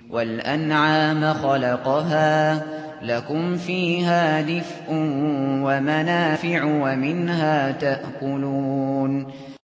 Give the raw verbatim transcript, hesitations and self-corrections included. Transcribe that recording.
وَالْأَنْعَامَ خَلَقَهَا لَكُمْ فِيهَا دِفْءٌ وَمَنَافِعُ وَمِنْهَا تَأْكُلُونَ